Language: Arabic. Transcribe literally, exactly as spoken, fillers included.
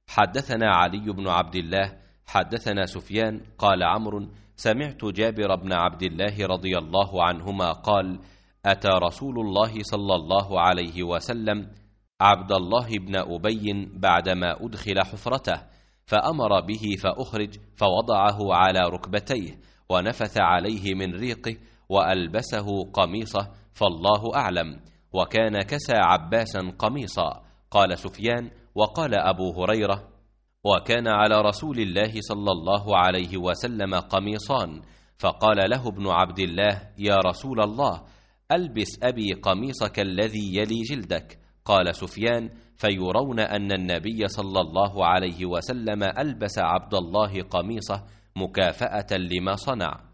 حدثنا علي بن عبد الله حدثنا سفيان قال عمرو سمعت جابر بن عبد الله رضي الله عنهما قال أتى رسول الله صلى الله عليه وسلم عبد الله بن أبي بعدما أدخل حفرته فأمر به فأخرج فوضعه على ركبتيه ونفث عليه من ريقه وألبسه قميصه فالله أعلم، وكان كسى عباسا قميصا. قال سفيان وقال أبو هريرة وكان على رسول الله صلى الله عليه وسلم قميصان، فقال له ابن عبد الله يا رسول الله ألبس أبي قميصك الذي يلي جلدك. قال سفيان فيرون أن النبي صلى الله عليه وسلم ألبس عبد الله قميصه مكافأة لما صنع.